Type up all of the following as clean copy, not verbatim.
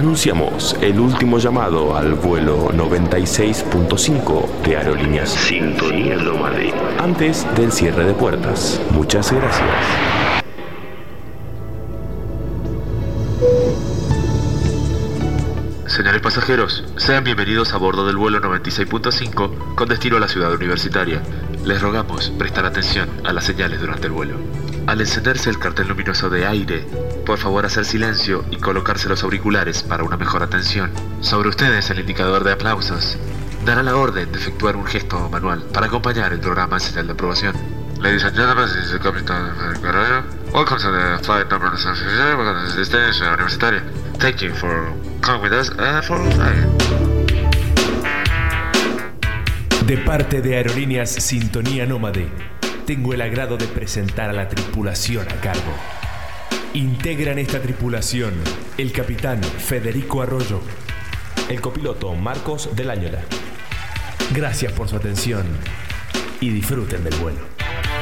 Anunciamos el último llamado al vuelo 96.5 de Aerolíneas Sintonía Nómade antes del cierre de puertas. Muchas gracias. Señores pasajeros, sean bienvenidos a bordo del vuelo 96.5 con destino a la ciudad universitaria. Les rogamos prestar atención a las señales durante el vuelo. Al encenderse el cartel luminoso de aire, por favor hacer silencio y colocarse los auriculares para una mejor atención. Sobre ustedes el indicador de aplausos dará la orden de efectuar un gesto manual para acompañar el programa en señal de aprobación. Ladies and gentlemen, this is the Captain Guerrero. Welcome to the flight number 96, welcome to the destination universitaria. Thank you for coming with us for flying. De parte de Aerolíneas Sintonía Nómade, tengo el agrado de presentar a la tripulación a cargo. Integran esta tripulación el capitán Federico Arroyo, el copiloto Marcos del Áñora. Gracias por su atención y disfruten del vuelo.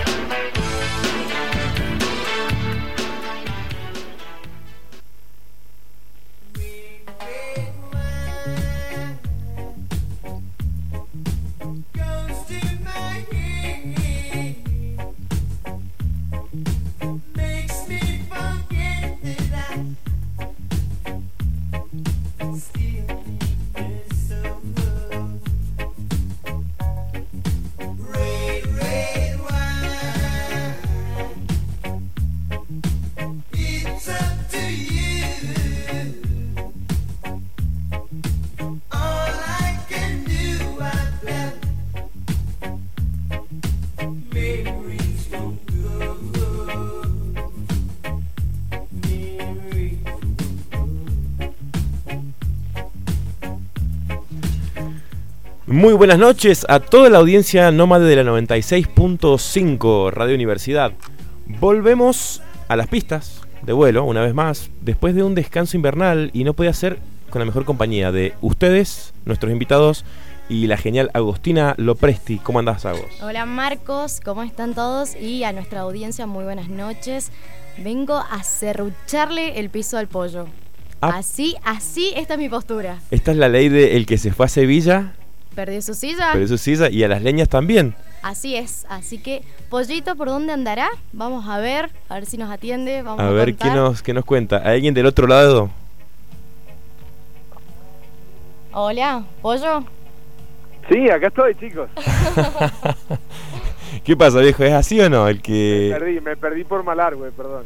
Muy buenas noches a toda la audiencia nómade de la 96.5 Radio Universidad. Volvemos a las pistas de vuelo una vez más, después de un descanso invernal, y no podía ser con la mejor compañía de ustedes, nuestros invitados, y la genial Agostina Lopresti. ¿Cómo andás, Agos? Hola, Marcos, ¿cómo están todos? Y a nuestra audiencia, muy buenas noches. Vengo a serrucharle el piso al pollo. Así, esta es mi postura. Esta es la ley de el que se fue a Sevilla perdió su silla. Y a las leñas también. Así es, así que Pollito, ¿por dónde andará? Vamos a ver si nos atiende. Vamos a ver qué nos cuenta. ¿Hay alguien del otro lado? Hola, ¿Pollo? Sí, acá estoy, chicos. ¿Qué pasa, viejo? ¿Es así o no? El que... Me perdí por Malargüe, perdón.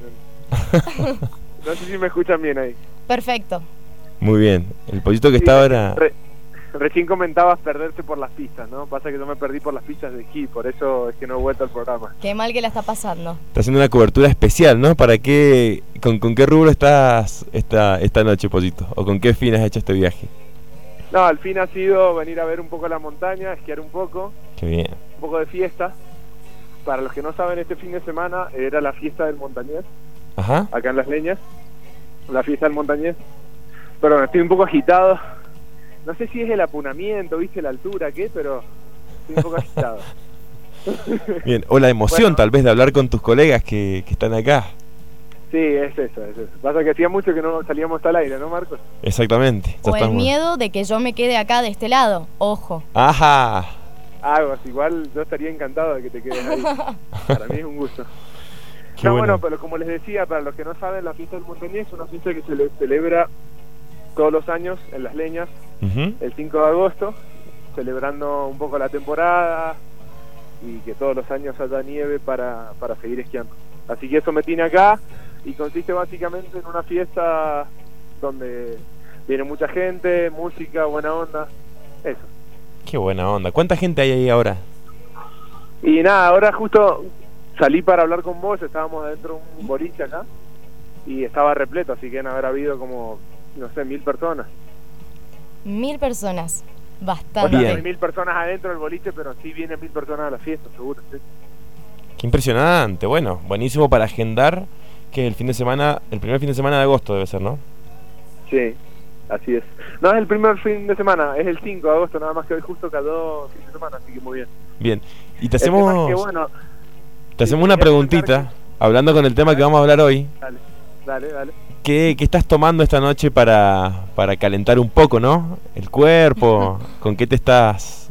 No sé si me escuchan bien ahí. Perfecto. Muy bien. El Pollito que está ahora... Recién comentabas perderse por las pistas, ¿no? Pasa que yo me perdí por las pistas de esquí, por eso es que no he vuelto al programa. Qué mal que la está pasando. Está haciendo una cobertura especial, ¿no? ¿Para qué? ¿Con qué rubro estás esta noche, Pollito? ¿O con qué fin has hecho este viaje? No, al fin ha sido venir a ver un poco la montaña, esquiar un poco. Qué bien. Un poco de fiesta. Para los que no saben, este fin de semana era la fiesta del montañés. Ajá. Acá en Las Leñas. La fiesta del montañés. Pero estoy un poco agitado. No sé si es el apunamiento, viste, la altura, qué, pero estoy un poco agitado. Bien, o la emoción tal vez de hablar con tus colegas que están acá. Sí, es eso. Pasa que hacía mucho que no salíamos al aire, ¿no, Marcos? Exactamente. O el miedo de que yo me quede acá de este lado, ojo. Ajá. Igual yo estaría encantado de que te quedes ahí. Para mí es un gusto. Bueno, pero como les decía, para los que no saben, la fiesta del montañés es una fiesta que se celebra todos los años en Las Leñas, el 5 de agosto, celebrando un poco la temporada y que todos los años haya nieve para seguir esquiando. Así que eso me tiene acá, y consiste básicamente en una fiesta donde viene mucha gente, música, buena onda, eso. Qué buena onda. ¿Cuánta gente hay ahí ahora? Y nada, ahora justo salí para hablar con vos, estábamos adentro de un boliche acá y estaba repleto, así que haber habido como, no sé, 1000 personas. 1000 personas, bastante. O sea, no hay 1000 personas adentro del boliche, pero sí vienen 1000 personas a la fiesta, seguro, sí. Qué impresionante. Bueno, buenísimo para agendar, que el primer fin de semana de agosto debe ser, ¿no? Sí, así es. No es el primer fin de semana, es el 5 de agosto, nada más que hoy justo cayó fin de semana, así que muy bien. Bien, y te hacemos, te hacemos una preguntita, hablando con el tema que vamos a hablar hoy. Dale. ¿qué estás tomando esta noche para calentar un poco, ¿no? El cuerpo, ¿con qué te estás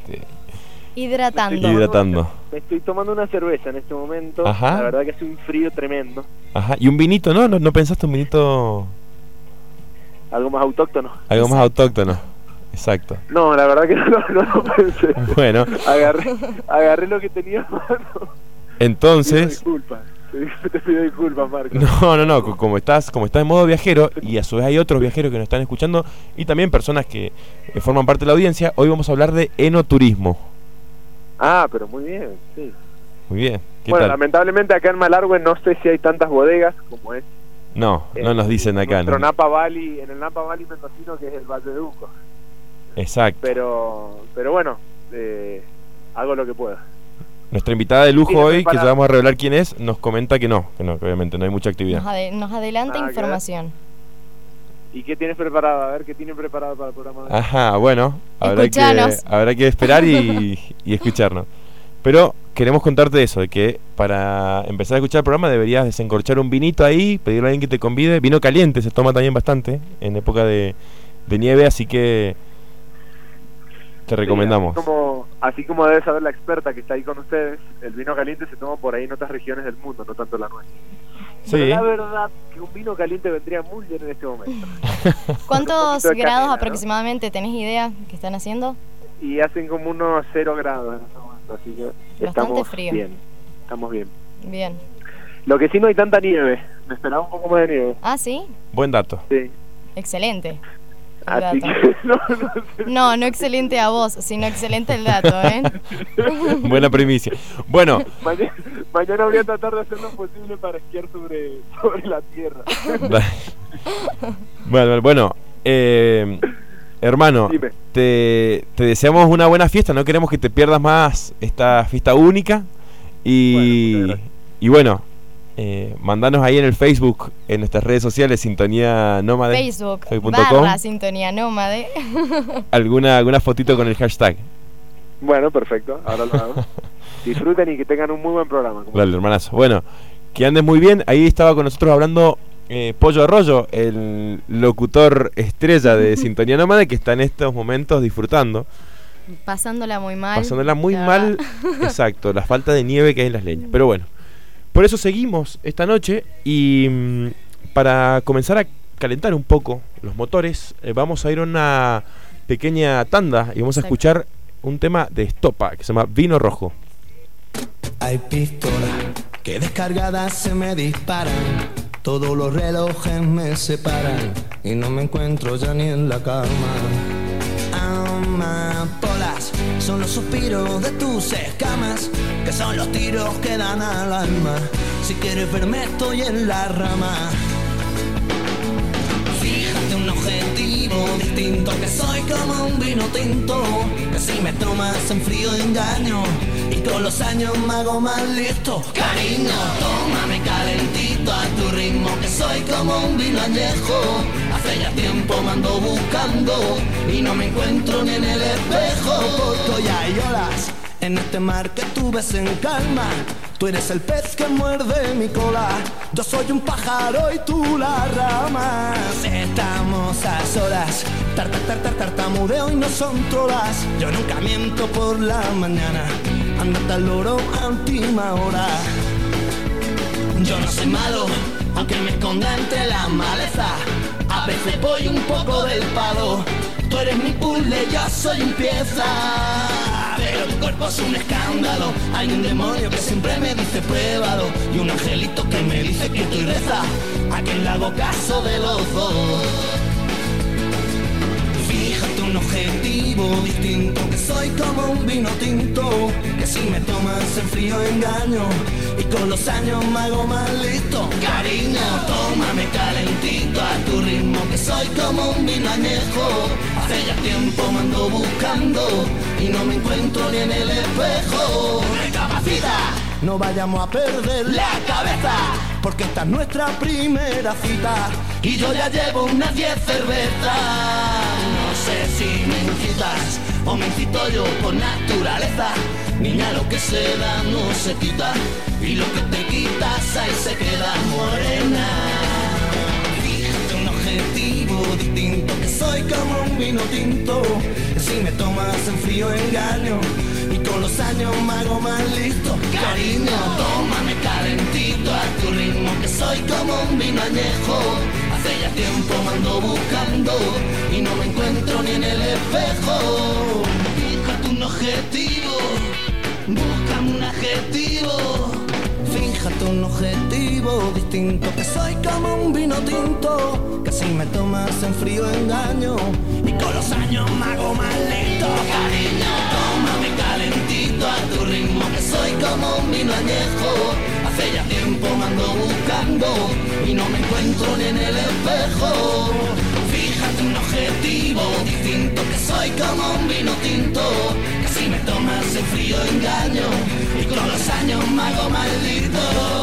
hidratando? Me estoy tomando una cerveza en este momento. Ajá. La verdad que hace un frío tremendo. Ajá. ¿Y un vinito, no? ¿No pensaste un vinito? Algo más autóctono. Algo más autóctono. Exacto. No, la verdad que no lo pensé. Bueno. Agarré lo que tenía en mano. Entonces... Te pido disculpas, Marco. No. Como estás en modo viajero, y a su vez hay otros viajeros que nos están escuchando, y también personas que forman parte de la audiencia, hoy vamos a hablar de enoturismo. Ah, pero muy bien, sí. Muy bien. Bueno, tal? lamentablemente acá en Malargüe no sé si hay tantas bodegas como es. No nos dicen acá. En el Napa Valley mendocino, que es el Valle de Uco. Exacto. Pero bueno, hago lo que pueda. Nuestra invitada de lujo hoy, que ya vamos a revelar quién es, nos comenta que obviamente no hay mucha actividad. Nos adelanta información. ¿Y qué tienes preparado? A ver, ¿qué tienen preparado para el programa? Ajá, bueno, habrá que esperar y escucharnos. Pero queremos contarte eso, de que para empezar a escuchar el programa deberías desencorchar un vinito ahí, pedirle a alguien que te convide. Vino caliente se toma también bastante en época de nieve, así que te recomendamos. Así como debe saber la experta que está ahí con ustedes, el vino caliente se toma por ahí en otras regiones del mundo, no tanto en la nuestra. Sí. Pero la verdad que un vino caliente vendría muy bien en este momento. ¿Cuántos grados aproximadamente? ¿Tenés idea que están haciendo? Y hacen como unos 0 grados en este momento, así que estamos frío. Bien. Estamos bien. Bien. Lo que sí, no hay tanta nieve. Me esperaba un poco más de nieve. ¿Ah, sí? Buen dato. Sí. Excelente. Así que no excelente a vos, sino excelente el dato, ¿eh? Buena primicia. Bueno, mañana voy a tratar de hacer lo posible para esquiar sobre la tierra. Bueno, hermano, te deseamos una buena fiesta. No queremos que te pierdas más esta fiesta única. Y bueno, mandanos ahí en el Facebook, en nuestras redes sociales, Sintonía Nómade, Facebook.com, Sintonía Nómade. alguna fotito con el hashtag. Bueno, perfecto, ahora lo hago. Disfruten y que tengan un muy buen programa. Dale, hermanazo. Bueno, que andes muy bien. Ahí estaba con nosotros hablando Pollo Arroyo, el locutor estrella de Sintonía Nómade, que está en estos momentos disfrutando. Pasándola muy mal. Exacto, la falta de nieve que hay en las leñas. Pero bueno. Por eso seguimos esta noche y para comenzar a calentar un poco los motores, vamos a ir a una pequeña tanda y vamos a escuchar un tema de Estopa que se llama Vino Rojo. Hay pistolas que descargadas se me disparan, todos los relojes me separan y no me encuentro ya ni en la cama. Amapolas son los suspiros de tus escamas, que son los tiros que dan al alma. Si quieres verme estoy en la rama. Fíjate un objetivo distinto, que soy como un vino tinto, que si me tomas en frío engaño y con los años me hago más listo. Cariño, tómame calentito a tu ritmo, que soy como un vino añejo. Hace ya tiempo me ando buscando y no me encuentro ni en el espejo. Porque hoy hay olas en este mar que tú ves en calma. Tú eres el pez que muerde mi cola, yo soy un pájaro y tú la rama. Estamos a solas, tartamudeo y no son trolas. Yo nunca miento por la mañana, ándate al loro a última hora. Yo no soy malo, aunque me esconda entre la maleza. A veces voy un poco del palo, tú eres mi puzzle, yo soy un pieza. Pero tu cuerpo es un escándalo, hay un demonio que siempre me dice pruébalo, y un angelito que me dice que tú reza, a quien le hago caso de los dos. Fíjate un objetivo distinto, que soy como un vino tinto, que si me tomas en frío engaño y con los años me hago más listo. Cariño, tómame calentito a tu ritmo, que soy como un vino añejo. Hace ya tiempo me ando buscando y no me encuentro ni en el espejo. Recapacita, no vayamos a perder la cabeza, porque esta es nuestra primera cita y yo ya llevo unas 10 cervezas. No sé si me incitas o me incito yo por naturaleza. Niña, lo que se da no se quita y lo que te quitas ahí se queda morena. objetivo distinto, que soy como un vino tinto, que si me tomas en frío engaño, y con los años me hago más listo. Cariño, tómame calentito a tu ritmo, que soy como un vino añejo. Hace ya tiempo me ando buscando y no me encuentro ni en el espejo. Fíjate un objetivo, búscame un adjetivo. Fíjate un objetivo distinto, que soy como un vino tinto, que si me tomas en frío engaño, y con los años me hago más listo. Cariño, tómame calentito a tu ritmo, que soy como un vino añejo. Hace ya tiempo me ando buscando y no me encuentro ni en el espejo. Fíjate un objetivo distinto, que soy como un vino tinto, que si me tomas en frío engaño, y con los años me hago maldito.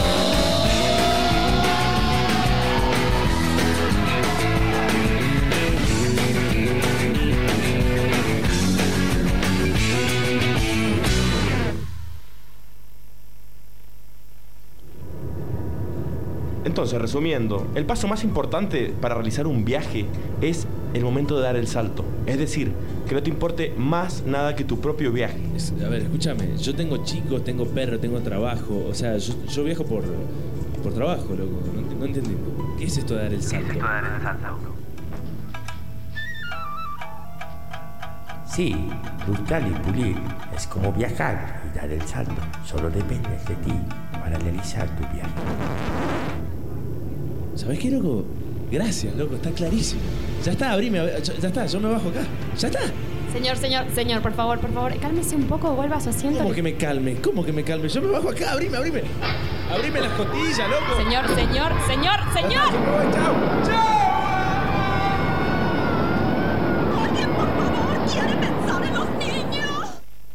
Entonces, resumiendo, el paso más importante para realizar un viaje es el momento de dar el salto. Es decir, que no te importe más nada que tu propio viaje. A ver, escúchame, yo tengo chicos, tengo perro, tengo trabajo. O sea, yo viajo por trabajo, loco. No entendí. ¿Qué es esto de dar el salto? Sí, buscar y pulir es como viajar y dar el salto. Solo depende de ti para realizar tu viaje. ¿Sabés qué, loco? Gracias, loco, está clarísimo. Ya está, abrime, ya está, yo me bajo acá. Ya está. Señor, por favor, cálmese un poco, vuelva a su asiento. ¿Cómo que me calme? Yo me bajo acá, abrime. Abrime las costillas, loco. Señor. ¡Chao! Oye, por favor, quiere pensar en los niños.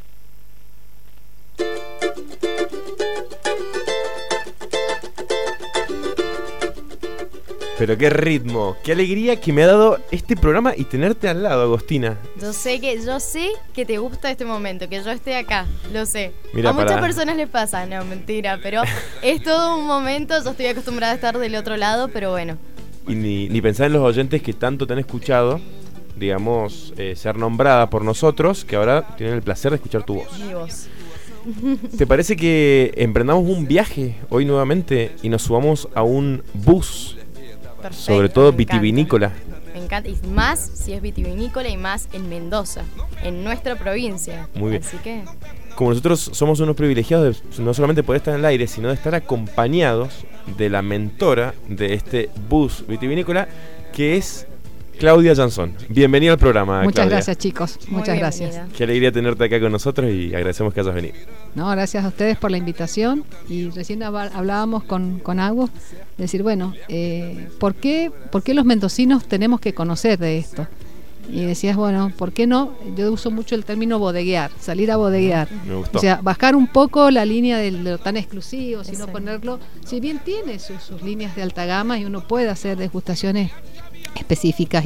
Pero qué ritmo, qué alegría que me ha dado este programa y tenerte al lado, Agostina. Yo sé que te gusta este momento, que yo esté acá, lo sé. Mira, a muchas personas les pasa, no, mentira, pero es todo un momento, yo estoy acostumbrada a estar del otro lado, pero bueno. Y ni pensar en los oyentes que tanto te han escuchado, digamos, ser nombrada por nosotros, que ahora tienen el placer de escuchar tu voz. Mi voz. ¿Te parece que emprendamos un viaje hoy nuevamente y nos subamos a un bus? Perfecto, sobre todo me vitivinícola. Me encanta, y más si es vitivinícola y más en Mendoza, en nuestra provincia. Muy bien. Así que, como nosotros somos unos privilegiados de no solamente poder estar en el aire, sino de estar acompañados de la mentora de este bus vitivinícola, que es Claudia Jansson. Bienvenida al programa, Muchas Claudia. Gracias, chicos. Muchas gracias. Qué alegría tenerte acá con nosotros y agradecemos que hayas venido. No, gracias a ustedes por la invitación. Y recién hablábamos con Agus, decir, bueno, ¿por qué los mendocinos tenemos que conocer de esto? Y decías, bueno, ¿por qué no? Yo uso mucho el término bodeguear, salir a bodeguear. Me gustó. O sea, bajar un poco la línea de lo tan exclusivo, sino ponerlo, si bien tiene sus líneas de alta gama y uno puede hacer degustaciones específicas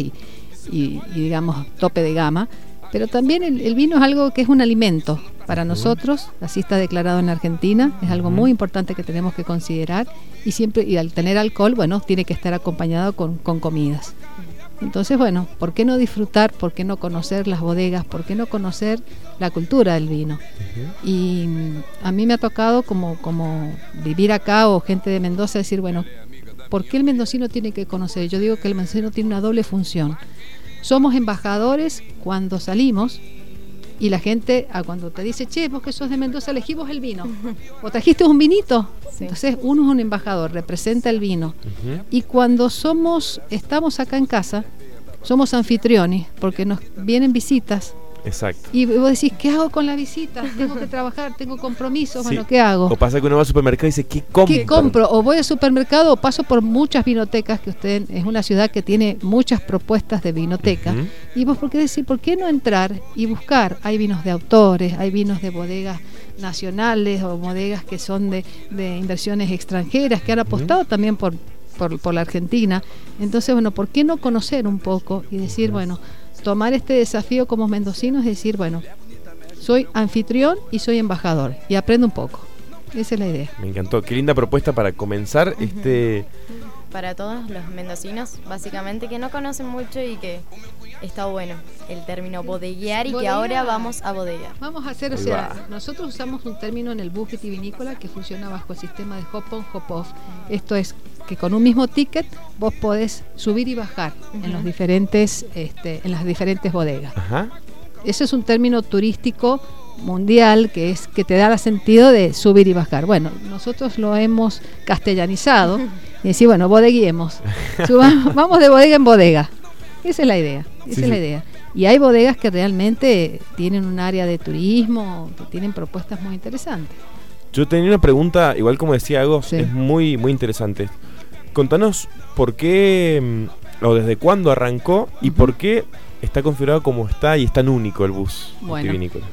y digamos tope de gama, pero también el vino es algo que es un alimento para nosotros, así está declarado en Argentina, es algo muy importante que tenemos que considerar y al tener alcohol, bueno, tiene que estar acompañado con comidas. Entonces, bueno, ¿por qué no disfrutar? ¿Por qué no conocer las bodegas? ¿Por qué no conocer la cultura del vino? Y a mí me ha tocado como vivir acá o gente de Mendoza decir, bueno, ¿por qué el mendocino tiene que conocer? Yo digo que el mendocino tiene una doble función. Somos embajadores cuando salimos y la gente cuando te dice, che, vos que sos de Mendoza, elegimos el vino. ¿O trajiste un vinito? Sí. Entonces uno es un embajador, representa el vino. Y cuando estamos acá en casa, somos anfitriones, porque nos vienen visitas. Exacto. Y vos decís, ¿qué hago con la visita? Tengo que trabajar, tengo compromisos, sí. Bueno, ¿qué hago? O pasa que uno va al supermercado y dice, ¿qué compro? ¿Qué compro? O voy al supermercado o paso por muchas vinotecas, que usted es una ciudad que tiene muchas propuestas de vinoteca. Y vos, ¿por qué decir, por qué no entrar y buscar? Hay vinos de autores, hay vinos de bodegas nacionales o bodegas que son de inversiones extranjeras, que han apostado también por la Argentina. Entonces, bueno, ¿por qué no conocer un poco y decir, bueno, tomar este desafío como mendocinos, es decir, bueno, soy anfitrión y soy embajador y aprendo un poco. Esa es la idea. Me encantó. Qué linda propuesta para comenzar Para todos los mendocinos, básicamente, que no conocen mucho y que está bueno el término bodeguear y que ahora vamos a bodeguear. Vamos a hacer, nosotros usamos un término en el bus vitivinícola que funciona bajo el sistema de hop-on, hop-off. Esto es que con un mismo ticket vos podés subir y bajar en los diferentes, en las diferentes bodegas. Eso es un término turístico mundial que te da el sentido de subir y bajar. Bueno, nosotros lo hemos castellanizado y decir, bueno, bodeguemos. Vamos de bodega en bodega. Esa es la idea. Esa es la idea. Y hay bodegas que realmente tienen un área de turismo, que tienen propuestas muy interesantes. Yo tenía una pregunta, igual como decía Agos, es muy, muy interesante. Contanos por qué o desde cuándo arrancó y por qué está configurado como está y es tan único el bus vitivinícola.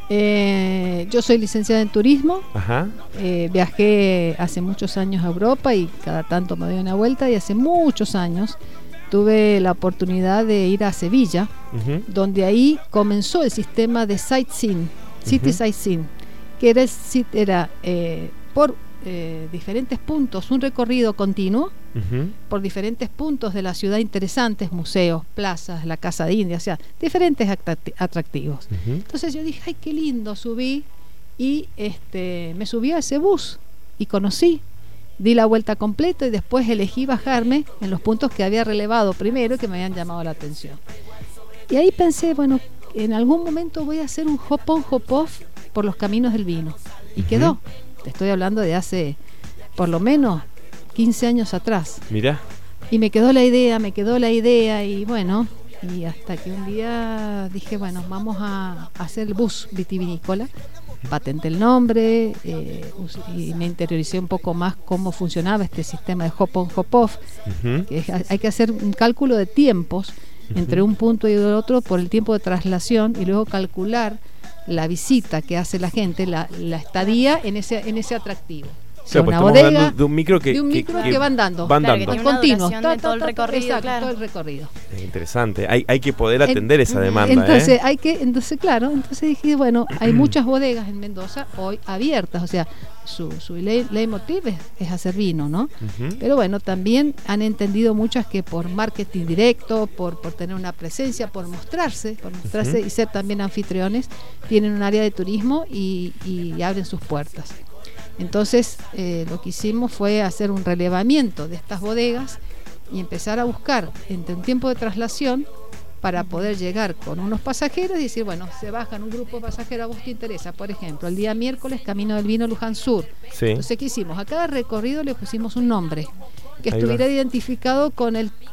Yo soy licenciada en turismo. Viajé hace muchos años a Europa y cada tanto me doy una vuelta, y hace muchos años tuve la oportunidad de ir a Sevilla, donde ahí comenzó el sistema de sightseeing, city sightseeing, que era por diferentes puntos, un recorrido continuo por diferentes puntos de la ciudad interesantes, museos, plazas, la Casa de India, o sea, diferentes atractivos. Entonces yo dije, ay, qué lindo, subí y me subí a ese bus y conocí, di la vuelta completa y después elegí bajarme en los puntos que había relevado primero y que me habían llamado la atención. Y ahí pensé, bueno, en algún momento voy a hacer un hop-on, hop-off por los caminos del vino. Y quedó. Te estoy hablando de hace por lo menos 15 años atrás. Mirá. Y me quedó la idea y bueno, y hasta que un día dije, bueno, vamos a hacer el bus vitivinícola, patenté el nombre y me interioricé un poco más cómo funcionaba este sistema de hop-on, hop-off. Hay que hacer un cálculo de tiempos entre un punto y el otro por el tiempo de traslación y luego calcular la visita que hace la gente, la estadía en ese atractivo. O sea, pues una bodega de un micro que van dando. Claro, que tiene una continuo, duración de todo el recorrido. Exacto, todo el recorrido. Interesante. Hay que poder atender esa demanda. Entonces, entonces dije, bueno, hay muchas bodegas en Mendoza hoy abiertas, o sea, su leitmotiv es hacer vino, ¿no? Pero bueno, también han entendido muchas que por marketing directo, por tener una presencia, por mostrarse y ser también anfitriones, tienen un área de turismo y abren sus puertas. Entonces lo que hicimos fue hacer un relevamiento de estas bodegas y empezar a buscar entre un tiempo de traslación para poder llegar con unos pasajeros y decir, bueno, se bajan un grupo de pasajeros, a vos te interesa, por ejemplo, el día miércoles Camino del Vino Luján Sur. Entonces, ¿qué hicimos? A cada recorrido le pusimos un nombre que estuviera identificado con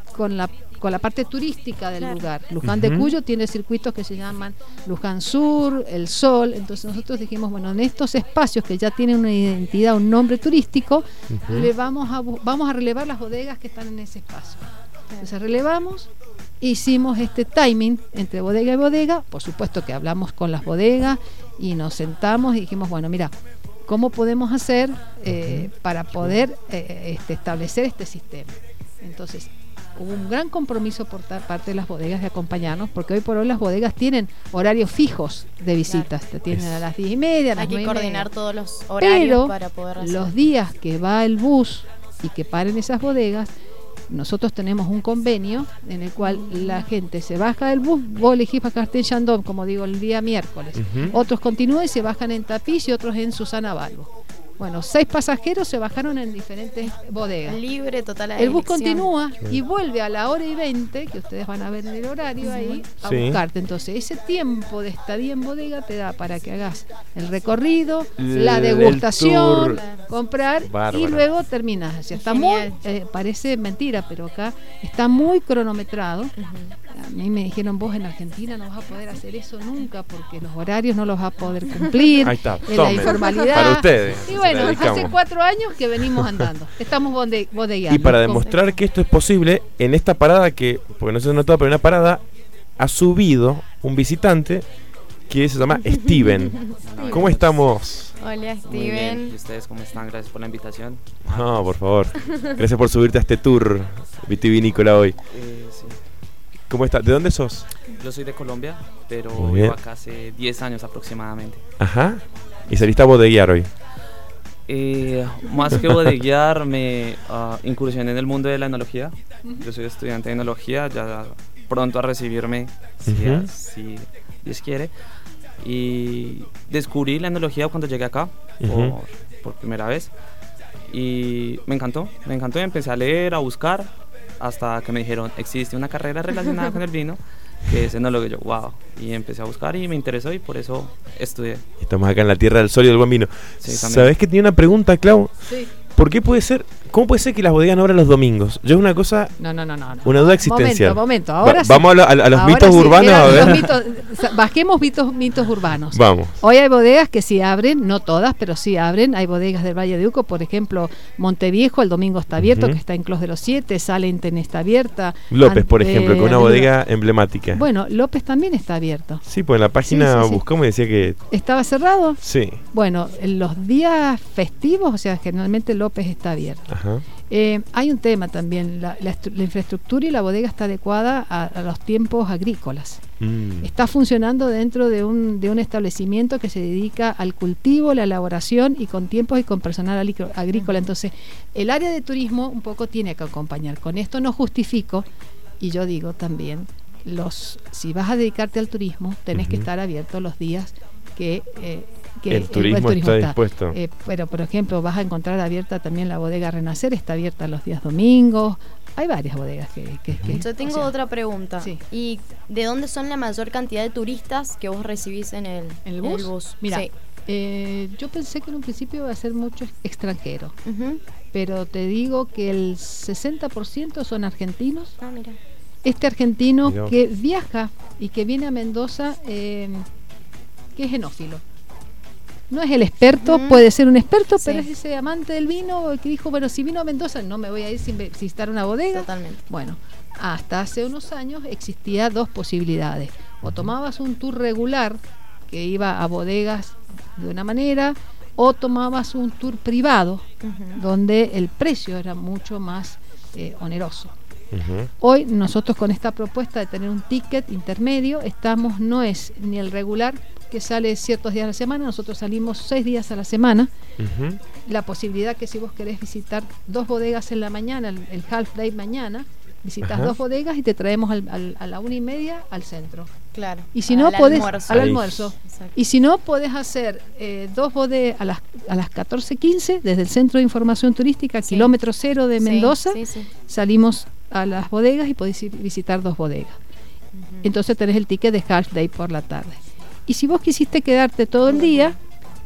la parte turística del lugar. Luján de Cuyo tiene circuitos que se llaman Luján Sur, El Sol. Entonces nosotros dijimos, bueno, en estos espacios que ya tienen una identidad, un nombre turístico, le vamos a relevar las bodegas que están en ese espacio. Entonces relevamos, hicimos este timing entre bodega y bodega. Por supuesto que hablamos con las bodegas y nos sentamos y dijimos, bueno, mira, ¿cómo podemos hacer para poder establecer este sistema? Entonces hubo un gran compromiso por parte de las bodegas de acompañarnos, porque hoy por hoy las bodegas tienen horarios fijos de visitas. Te tienen a las 10:30, a las 9:30. Hay que coordinar todos los horarios para poder hacer. Los días que va el bus y que paren esas bodegas, nosotros tenemos un convenio en el cual la gente se baja del bus, vos elegís bajarte en Shandong, como digo, el día miércoles. Otros continúan y se bajan en Tapiz y otros en Susana Balbo. Bueno, 6 pasajeros se bajaron en diferentes bodegas. Libre, total. El bus continúa y vuelve a la 1:20, que ustedes van a ver en el horario ahí, a buscarte. Entonces, ese tiempo de estadía en bodega te da para que hagas el recorrido, la degustación, comprar y luego terminas. O sea, está muy, parece mentira, pero acá está muy cronometrado. A mí me dijeron, vos en Argentina no vas a poder hacer eso nunca porque los horarios no los vas a poder cumplir. Ahí está, la informalidad. Para ustedes. Y bueno, hace 4 años que venimos andando. Estamos bodegueando. Y para demostrar que esto es posible, en esta parada que, porque no se notó, pero en una parada ha subido un visitante que se llama Steven. ¿Cómo estamos? Hola, Steven. Muy bien. ¿Y ustedes cómo están? Gracias por la invitación. No, por favor. Gracias por subirte a este tour vitivinícola hoy. Sí. ¿Cómo estás? ¿De dónde sos? Yo soy de Colombia, pero vivo acá hace 10 años aproximadamente. Ajá. ¿Y saliste a bodeguear hoy? Más que bodeguear, me incursioné en el mundo de la enología. Yo soy estudiante de enología, ya pronto a recibirme, si Dios quiere. Y descubrí la enología cuando llegué acá por primera vez. Y me encantó y empecé a leer, a buscar, hasta que me dijeron, existe una carrera relacionada con el vino, que es enólogo. Y yo, wow, y empecé a buscar y me interesó y por eso estudié. Estamos acá en la tierra del sol y del buen vino. Sí, también. ¿Sabés que tenía una pregunta, Clau? Sí. ¿Por qué puede ser? ¿Cómo puede ser que las bodegas no abran los domingos? Yo es una cosa... No. Una duda existencial. Momento. Ahora vamos a los mitos urbanos, a ver. Bajemos mitos urbanos. Vamos. Hoy hay bodegas que sí abren, no todas, pero sí abren. Hay bodegas del Valle de Uco, por ejemplo, Monteviejo, el domingo está abierto, que está en Clos de los Siete, Salenten está abierta. López, por ejemplo, que es una bodega emblemática. Bueno, López también está abierto. Sí, pues en la página buscamos y decía que... ¿Estaba cerrado? Sí. Bueno, en los días festivos, o sea, generalmente López está abierto. Ajá. Hay un tema también, la infraestructura y la bodega está adecuada a los tiempos agrícolas. Está funcionando dentro de un establecimiento que se dedica al cultivo, la elaboración y con tiempos y con personal agrícola. Entonces, el área de turismo un poco tiene que acompañar. Con esto no justifico, y yo digo también, si vas a dedicarte al turismo, tenés que estar abierto los días que el turismo está dispuesto. Pero, por ejemplo, vas a encontrar abierta también la bodega Renacer, está abierta los días domingos. Hay varias bodegas que yo tengo otra pregunta. Sí. ¿Y de dónde son la mayor cantidad de turistas que vos recibís en el bus? Mira, yo pensé que en un principio iba a ser mucho extranjero, pero te digo que el 60% son argentinos. Ah, mira. Este argentino que viaja y que viene a Mendoza, que es enófilo. No es el experto, puede ser un experto, pero es ese amante del vino que dijo, bueno, si vino a Mendoza no me voy a ir sin visitar una bodega. Totalmente. Bueno, hasta hace unos años existía dos posibilidades. O tomabas un tour regular que iba a bodegas de una manera, o tomabas un tour privado donde el precio era mucho más oneroso. Hoy nosotros con esta propuesta de tener un ticket intermedio no es ni el regular que sale ciertos días a la semana, nosotros salimos 6 días a la semana. La posibilidad que si vos querés visitar 2 bodegas en la mañana, el half day mañana, visitas 2 bodegas y te traemos a la 1:30 al centro. Claro. Y si no podés al almuerzo. Y si no podés hacer 2 bodegas a las 14:15 desde el Centro de Información Turística, kilómetro 0 de Mendoza, salimos a las bodegas y podés visitar 2 bodegas. Entonces tenés el ticket de half day por la tarde. Y si vos quisiste quedarte todo el día,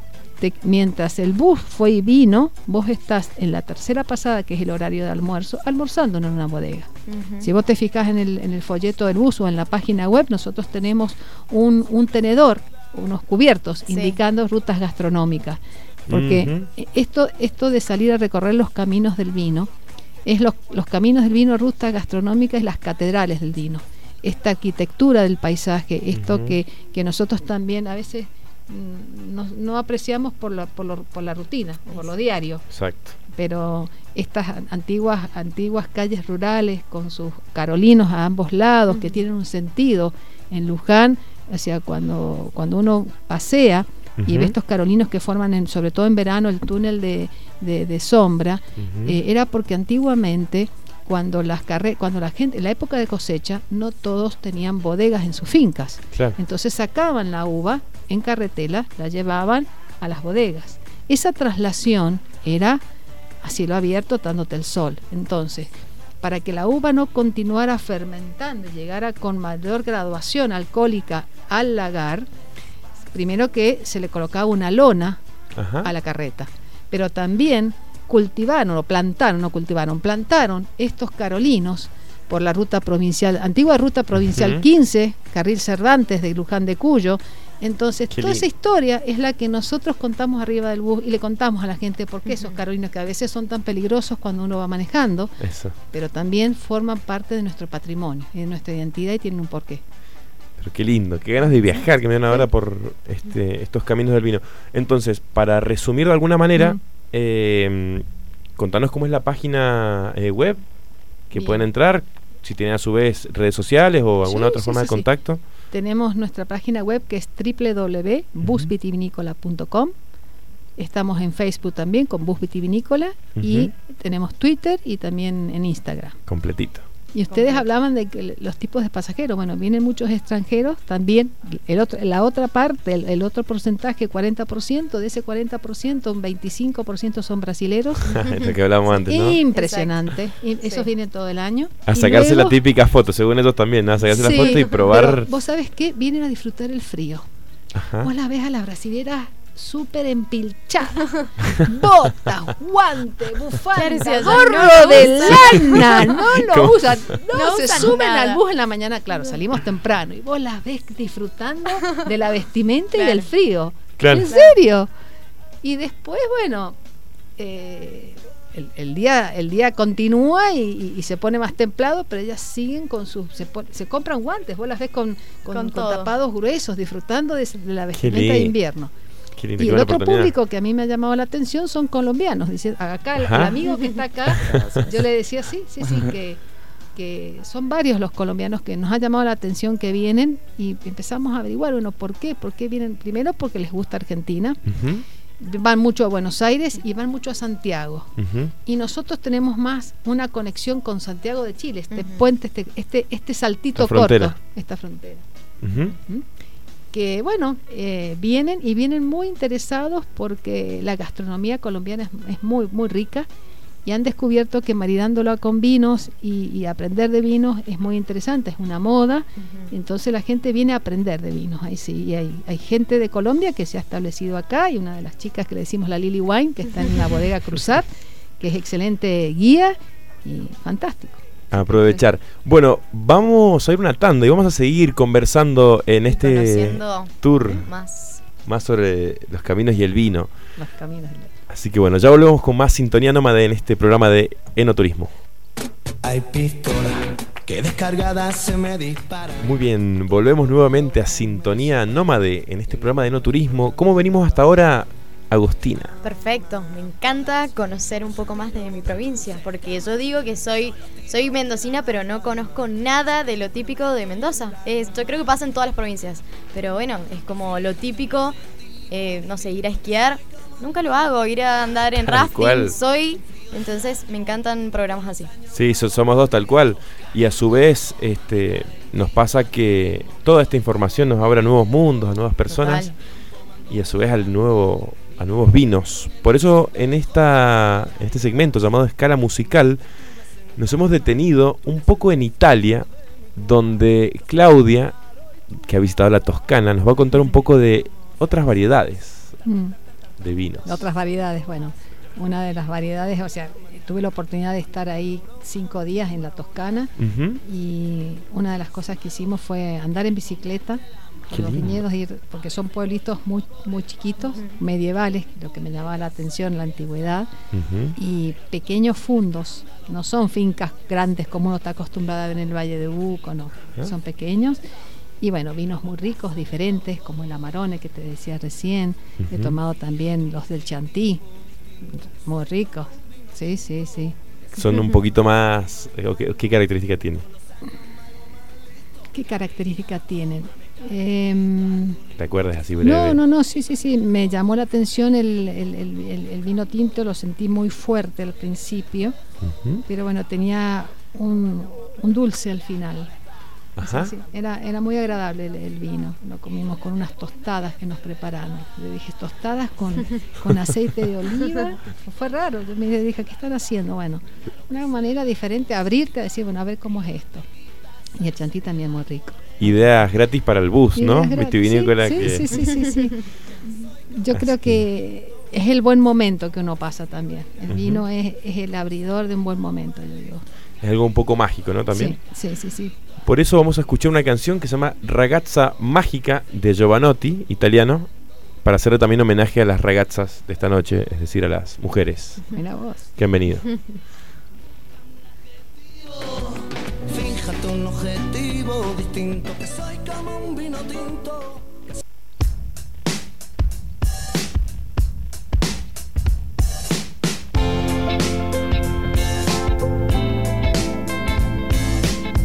mientras el bus fue y vino, vos estás en la tercera pasada, que es el horario de almuerzo, almorzando en una bodega. Si vos te fijás en el folleto del bus o en la página web, nosotros tenemos un tenedor, unos cubiertos, indicando rutas gastronómicas. Porque esto de salir a recorrer los caminos del vino, es los caminos del vino, rutas gastronómicas y las catedrales del vino. Esta arquitectura del paisaje, esto que nosotros también a veces no apreciamos por la rutina, por lo diario. Exacto. Pero estas antiguas calles rurales con sus carolinos a ambos lados, que tienen un sentido en Luján, o sea, cuando uno pasea y ve estos carolinos que forman, sobre todo en verano, el túnel de sombra, era porque antiguamente, cuando la gente, en la época de cosecha, no todos tenían bodegas en sus fincas. Claro. Entonces sacaban la uva en carretela, la llevaban a las bodegas. Esa traslación era a cielo abierto, dándote el sol. Entonces, para que la uva no continuara fermentando y llegara con mayor graduación alcohólica al lagar, primero que se le colocaba una lona a la carreta, pero también plantaron estos carolinos por la ruta provincial, antigua ruta provincial 15, carril Cervantes de Luján de Cuyo. Entonces, toda esa historia es la que nosotros contamos arriba del bus y le contamos a la gente por qué esos carolinos, que a veces son tan peligrosos cuando uno va manejando, pero también forman parte de nuestro patrimonio y de nuestra identidad y tienen un porqué. Pero qué lindo, qué ganas de viajar que me dan ahora por estos caminos del vino. Entonces, para resumir de alguna manera, contanos cómo es la página web que pueden entrar, si tienen a su vez redes sociales o alguna otra forma de contacto. Tenemos nuestra página web que es www.busvitivinicola.com. Estamos en Facebook también con Bus Vitivinícola y tenemos Twitter y también en Instagram. Completito. Y ustedes hablaban de que los tipos de pasajeros. Bueno, vienen muchos extranjeros también. La otra parte, el otro porcentaje, 40%, de ese 40%, un 25% son brasileros. Lo que hablábamos antes, ¿no? Impresionante. Esos vienen todo el año. A sacarse la típica foto, según ellos también, ¿no? A sacarse la foto y probar. Pero, ¿vos sabés qué? Vienen a disfrutar el frío. Ajá. Vos la ves a las brasileras súper empilchada, botas, guantes, bufanda, gorro de lana, no lo usan, no se suben al bus en la mañana, claro, salimos temprano y vos las ves disfrutando de la vestimenta y del frío, en serio. Y después, bueno, el día continúa y se pone más templado, pero ellas siguen con se compran guantes, vos las ves con tapados gruesos, disfrutando de la vestimenta de invierno. Y el otro público que a mí me ha llamado la atención son colombianos. Dice, acá el amigo que está acá, yo le decía sí, que son varios los colombianos que nos ha llamado la atención que vienen, y empezamos a averiguar, bueno, ¿por qué vienen? Primero porque les gusta Argentina, van mucho a Buenos Aires y van mucho a Santiago, y nosotros tenemos más una conexión con Santiago de Chile, este puente, este saltito corto, esta frontera. Que bueno, vienen muy interesados porque la gastronomía colombiana es muy, muy rica, y han descubierto que maridándolo con vinos y aprender de vinos es muy interesante, es una moda. Entonces la gente viene a aprender de vinos, ahí sí, y hay gente de Colombia que se ha establecido acá, y una de las chicas que le decimos la Lily Wine, que está en la bodega Cruzat, que es excelente guía y fantástico. A aprovechar. Bueno, vamos a ir una tanda y vamos a seguir conversando en este tour más sobre los caminos y el vino. Los caminos. Así que bueno, ya volvemos con más Sintonía Nómade en este programa de Enoturismo. Hay pistola que descargada se me dispara. Muy bien, volvemos nuevamente a Sintonía Nómade en este programa de Enoturismo. ¿Cómo venimos hasta ahora, Agostina? Perfecto, me encanta conocer un poco más de mi provincia, porque yo digo que soy mendocina, pero no conozco nada de lo típico de Mendoza. Yo creo que pasa en todas las provincias, pero bueno, es como lo típico, no sé, ir a esquiar, nunca lo hago, ir a andar en rafting, entonces me encantan programas así. Sí, somos dos tal cual, y a su vez nos pasa que toda esta información nos abre a nuevos mundos, a nuevas personas. Total. Y a su vez a nuevos vinos. Por eso en este segmento llamado Escala Musical nos hemos detenido un poco en Italia, donde Claudia, que ha visitado la Toscana, nos va a contar un poco de otras variedades de vinos. Otras variedades, bueno, una de las variedades, o sea, tuve la oportunidad de estar ahí 5 días en la Toscana, y una de las cosas que hicimos fue andar en bicicleta por los viñedos, porque son pueblitos muy, muy chiquitos, medievales, lo que me llamaba la atención, la antigüedad, y pequeños fundos, no son fincas grandes como uno está acostumbrado a ver en el Valle de Uco, no, son pequeños, y bueno, vinos muy ricos, diferentes, como el Amarone que te decía recién. He tomado también los del Chianti, muy ricos, sí. Son un poquito más, ¿qué característica tienen? ¿Qué característica tienen? ¿Te acuerdas así breve? No, sí, me llamó la atención el vino tinto, lo sentí muy fuerte al principio, pero bueno, tenía un dulce al final. Ajá. Sí, era muy agradable el vino. Lo comimos con unas tostadas que nos prepararon. Le dije, tostadas con aceite de oliva. Fue raro. Yo me dije, ¿qué están haciendo? Bueno, una manera diferente, abrirte a decir, bueno, a ver cómo es esto. Y el Chianti también muy rico. Ideas gratis para el bus, ¿no? Vitivinícola. Sí. Yo creo que es el buen momento que uno pasa también. El vino es el abridor de un buen momento, yo digo. Es algo un poco mágico, ¿no? También. Sí. Por eso vamos a escuchar una canción que se llama Ragazza Mágica de Giovanotti, italiano, para hacerle también homenaje a las ragazzas de esta noche, es decir, a las mujeres que han venido. Fíjate un objetivo distinto, que soy como un vino tinto.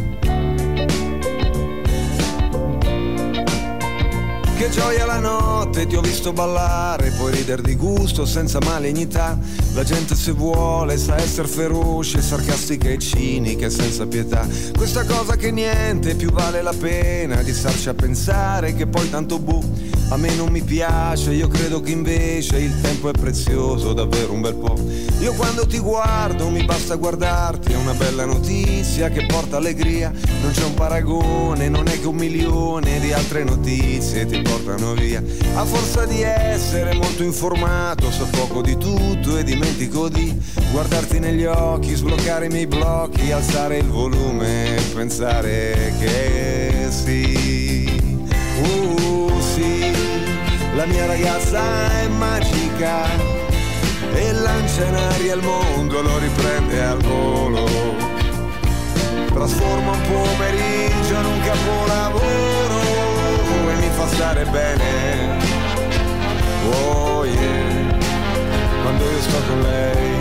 Che gioia la notte notte ti ho visto ballare, puoi ridere di gusto senza malignità. La gente se vuole sa essere feroce, sarcastica e cinica e senza pietà. Questa cosa che niente più vale la pena di starci a pensare, che poi tanto a me non mi piace. Io credo che invece il tempo è prezioso, davvero un bel po'. Io quando ti guardo mi basta guardarti, è una bella notizia che porta allegria. Non c'è un paragone, non è che 1 milione di altre notizie ti portano via. A forza di essere molto informato, so poco di tutto e dimentico di guardarti negli occhi, sbloccare i miei blocchi, alzare il volume e pensare che sì, sì, la mia ragazza è magica e lancia in aria il mondo e lo riprende al volo. Trasforma un pomeriggio in un capolavoro e mi fa stare bene, oh yeah, quando io sto con lei.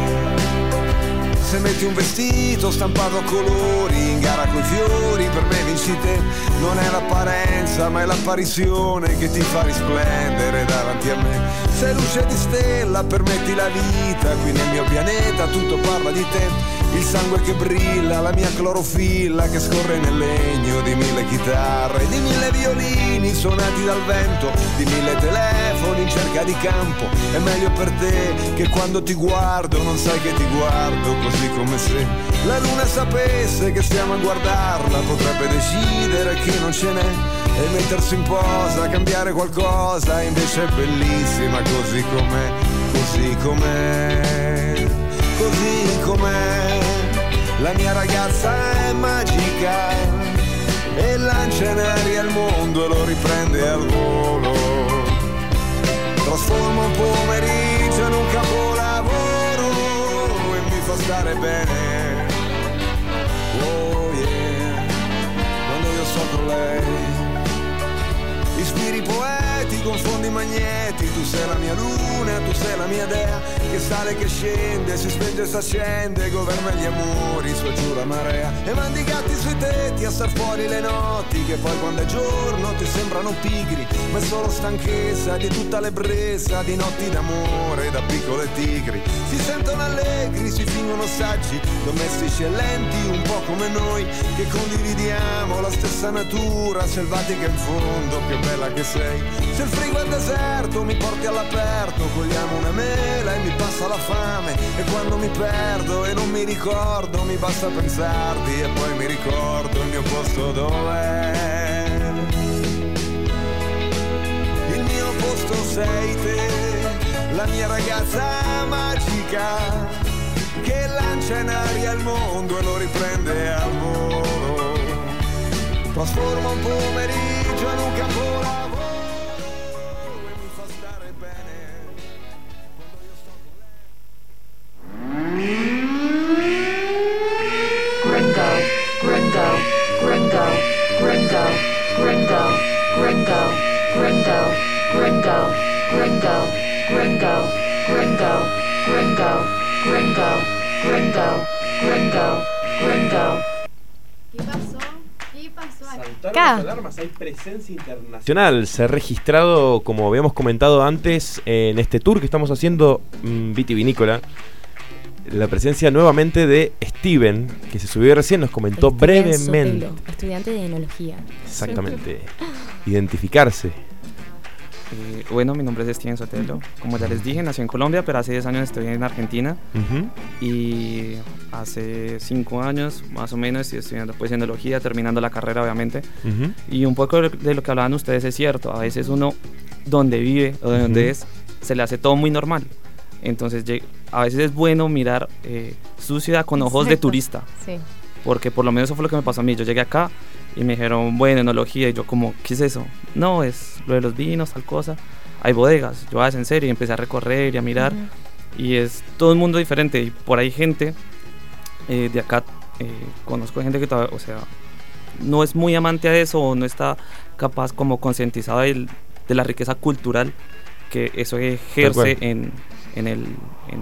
Se metti un vestito stampato a colori, in gara coi fiori, per me vinci te. Non è l'apparenza ma è l'apparizione che ti fa risplendere davanti a me. Sei luce di stella, permetti la vita, qui nel mio pianeta tutto parla di te. Il sangue che brilla, la mia clorofilla che scorre nel legno di 1000 chitarre, di 1000 violini suonati dal vento, di 1000 telefoni in cerca di campo. È meglio per te che quando ti guardo non sai che ti guardo, così come se la luna sapesse che stiamo a guardarla, potrebbe decidere che non ce n'è e mettersi in posa, cambiare qualcosa, invece è bellissima così com'è, così com'è, così com'è. La mia ragazza è magica e lancia in aria il mondo e lo riprende al volo. Trasforma un pomeriggio in un capolavoro e mi fa stare bene, oh yeah, quando io sto con lei. Ispiri poeti, confondi magneti, tu sei la mia luna, tu sei la mia dea, che sale, che scende, si spenge e si accende, governa gli amori, su e giù la marea, e mandi i gatti sui tetti a star fuori le notti, che poi quando è giorno ti sembrano pigri, ma è solo stanchezza di tutta l'ebbrezza di notti d'amore da piccole tigri. Si sentono allegri, si fingono saggi, domestici e lenti, un po' come noi, che condividiamo la stessa natura, selvatica in fondo, che bella che sei. Se il frigo è deserto mi porti all'aperto, cogliamo una mela e mi passa la fame, e quando mi perdo e non mi ricordo mi basta pensarti e poi mi ricordo il mio posto dov'è. Il mio posto sei te, la mia ragazza magica che lancia in aria il mondo e lo riprende al volo. Trasforma un pomeriggio in un capolavoro e mi fa stare bene quando io sto con lei. Gringo, gringo, gringo, gringo, gringo, gringo, gringo, gringo, gringo, gringo, gringo, gringo, gringo, gringo, gringo, gringo. Acá. Hay presencia internacional. Se ha registrado, como habíamos comentado antes, en este tour que estamos haciendo vitivinícola, la presencia nuevamente de Steven, que se subió recién, nos comentó brevemente. Sotelo, estudiante de enología. Exactamente. Identificarse. Bueno, mi nombre es Steven Sotelo. Como ya les dije, nací en Colombia, pero hace 10 años estoy en Argentina. Y hace 5 años, más o menos, estoy estudiando pues enología, terminando la carrera, obviamente. Y un poco de lo que hablaban ustedes es cierto. A veces uno, donde vive o donde es, se le hace todo muy normal. Entonces, a veces es bueno mirar su ciudad con ojos de turista. Sí. Porque por lo menos eso fue lo que me pasó a mí. Yo llegué acá y me dijeron, bueno, enología, y yo como, ¿qué es eso? No, es lo de los vinos, tal cosa. Hay bodegas. Yo, en serio, y empecé a recorrer y a mirar. Y es todo un mundo diferente. Y por ahí gente de acá, conozco gente que todavía, o sea, no es muy amante a eso, o no está capaz como concientizado de la riqueza cultural que eso ejerce en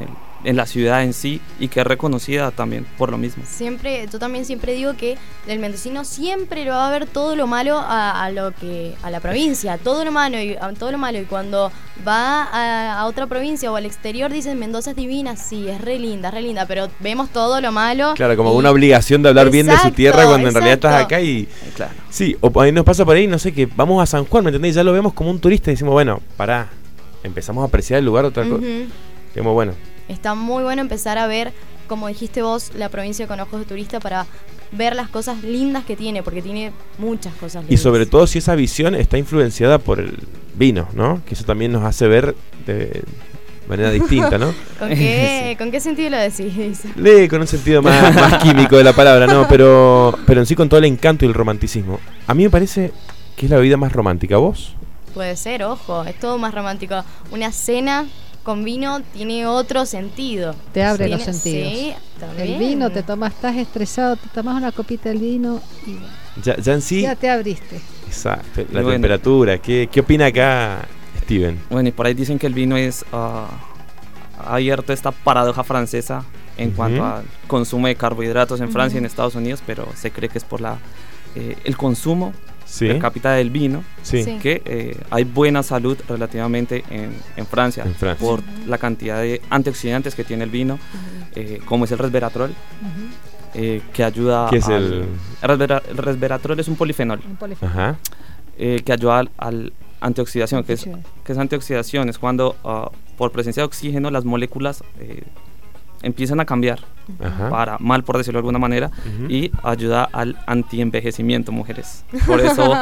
en la ciudad en sí y que es reconocida también por lo mismo. Yo también siempre digo que el mendocino siempre lo va a ver todo lo malo a la provincia, todo lo malo y cuando va a otra provincia o al exterior dicen Mendoza es divina, sí, es re linda, pero vemos todo lo malo. Claro, como una obligación de hablar bien de su tierra cuando en realidad estás acá y... Claro. Sí, o a mí nos pasa por ahí, no sé, que vamos a San Juan, ¿me entendés? Ya lo vemos como un turista y decimos, bueno, pará, empezamos a apreciar el lugar otra cosa. Digamos, bueno. Está muy bueno empezar a ver, como dijiste vos, la provincia con ojos de turista para ver las cosas lindas que tiene, porque tiene muchas cosas lindas. Y sobre todo si esa visión está influenciada por el vino, ¿no? Que eso también nos hace ver de manera distinta, ¿no? ¿Con qué sentido lo decís? Con un sentido más químico de la palabra, ¿no? Pero en sí con todo el encanto y el romanticismo. A mí me parece que es la bebida más romántica. ¿Vos? Puede ser, ojo, es todo más romántico. Una cena con vino tiene otro sentido. Te abre los sentidos. Sí, también. El vino, estás estresado, te tomas una copita del vino y ya en sí... Ya te abriste. Exacto, la temperatura. ¿Qué opina acá Steven? Bueno, y por ahí dicen que el vino es... ha abierto esta paradoja francesa en cuanto al consumo de carbohidratos en Francia y en Estados Unidos, pero se cree que es por el consumo per cápita del vino, que hay buena salud relativamente en Francia, por la cantidad de antioxidantes que tiene el vino, como es el resveratrol, que ayuda... ¿Qué es el resveratrol? Es un polifenol, que ayuda al antioxidación. ¿Qué es antioxidación? Es cuando por presencia de oxígeno las moléculas empiezan a cambiar para mal, por decirlo de alguna manera, y ayuda al antienvejecimiento, mujeres. Por eso,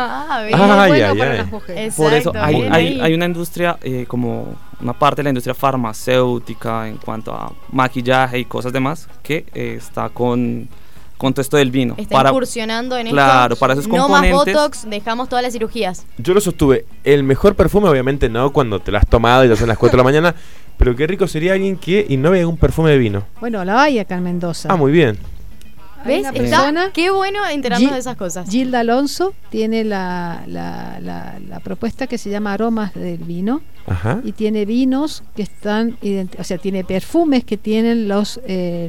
por eso hay una industria, como una parte de la industria farmacéutica en cuanto a maquillaje y cosas demás, que está con todo esto del vino. Está incursionando en esto. Para esos componentes. No más botox, dejamos todas las cirugías. Yo lo sostuve. El mejor perfume, obviamente, no cuando te lo has tomado y ya son las 4 de la mañana, pero qué rico sería alguien que innove un perfume de vino. Bueno, la hay acá en Mendoza. Ah, muy bien. ¿Ves? Qué bueno enterarnos de esas cosas. Gilda Alonso tiene la propuesta que se llama Aromas del Vino. Y tiene vinos que están, tiene perfumes que tienen los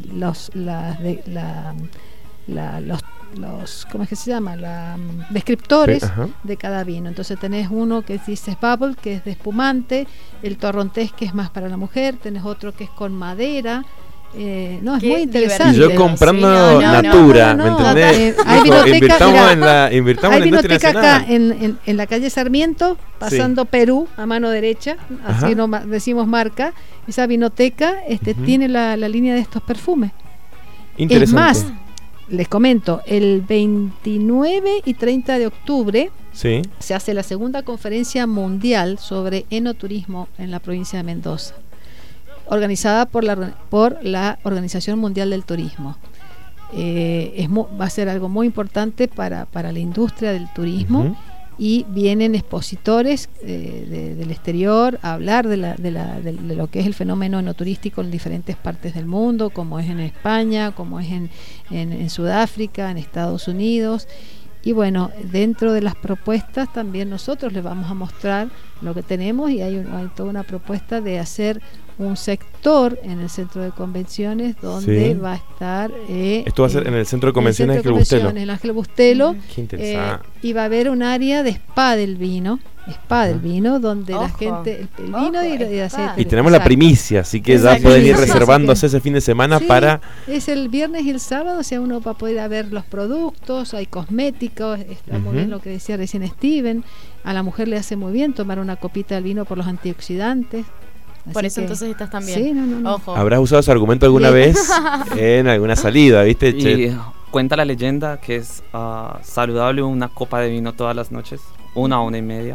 ¿cómo es que se llama? Descriptores de cada vino. Entonces tenés uno que dice bubble, que es de espumante, el torrontés, que es más para la mujer, tenés otro que es con madera. Es muy interesante. Y yo comprando Natura, ¿me entendés? Hay invirtamos en la industria nacional. Acá en la calle Sarmiento, pasando Perú, a mano derecha, así no decimos marca. Esa vinoteca tiene la línea de estos perfumes. Interesante. Es más, les comento, el 29 y 30 de octubre se hace la segunda conferencia mundial sobre enoturismo en la provincia de Mendoza, organizada por la Organización Mundial del Turismo. Va a ser algo muy importante para la industria del turismo, y vienen expositores del exterior a hablar de lo que es el fenómeno enoturístico en diferentes partes del mundo, como es en España, como es en Sudáfrica, en Estados Unidos. Y bueno, dentro de las propuestas también nosotros les vamos a mostrar lo que tenemos, y hay toda una propuesta de hacer un sector en el centro de convenciones donde va a estar... Esto va a ser en el centro de convenciones de Ángel Bustelo. Qué interesante. Y va a haber un área de spa del vino, donde la gente... El vino y aceite. Y tenemos la primicia, así que ya pueden ir reservándose ese fin de semana para... Es el viernes y el sábado, uno va a poder ver los productos, hay cosméticos, está muy bien lo que decía recién Steven. A la mujer le hace muy bien tomar una copita del vino por los antioxidantes. Por eso entonces estás también. Sí, no. Ojo. ¿Habrás usado ese argumento alguna vez en alguna salida, viste? Y cuenta la leyenda que es saludable una copa de vino todas las noches, 1:30.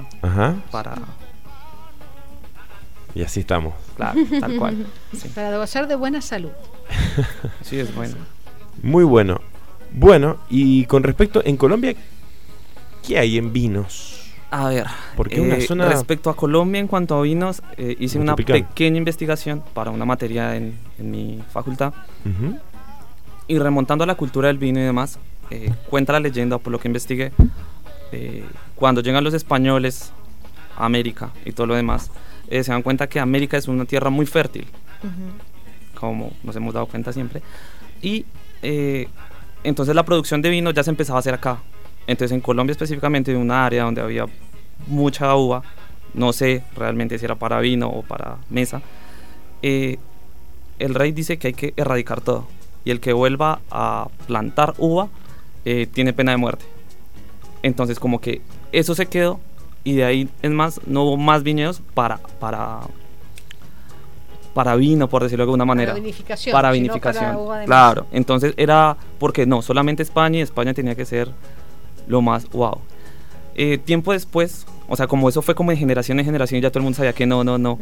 Y así estamos. Claro, tal cual. Sí. Para gozar de buena salud. Sí, es bueno. Muy bueno. Bueno, y con respecto, en Colombia, ¿qué hay en vinos? A ver, porque una zona... respecto a Colombia en cuanto a vinos, hice una pequeña investigación para una materia en mi facultad, y remontando a la cultura del vino y demás, cuenta la leyenda, por lo que investigué, cuando llegan los españoles a América y todo lo demás, se dan cuenta que América es una tierra muy fértil, como nos hemos dado cuenta siempre. Y entonces la producción de vino ya se empezaba a hacer acá. Entonces en Colombia específicamente, en una área donde había mucha uva, no sé realmente si era para vino o para mesa, el rey dice que hay que erradicar todo, y el que vuelva a plantar uva tiene pena de muerte. Entonces como que eso se quedó, y de ahí es más, no hubo más viñedos para vino, por decirlo de alguna manera. Para vinificación. Claro, entonces era porque no, solamente España, y España tenía que ser lo más wow. Tiempo después, o sea, como eso fue como de generación en generación, ya todo el mundo sabía que no.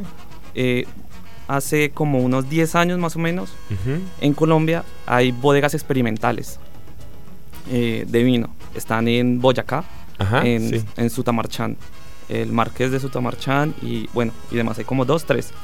Hace como unos 10 años más o menos, en Colombia hay bodegas experimentales de vino. Están en Boyacá, en Sutamarchán, el Marqués de Sutamarchán, y bueno, y demás, hay como 2, 3.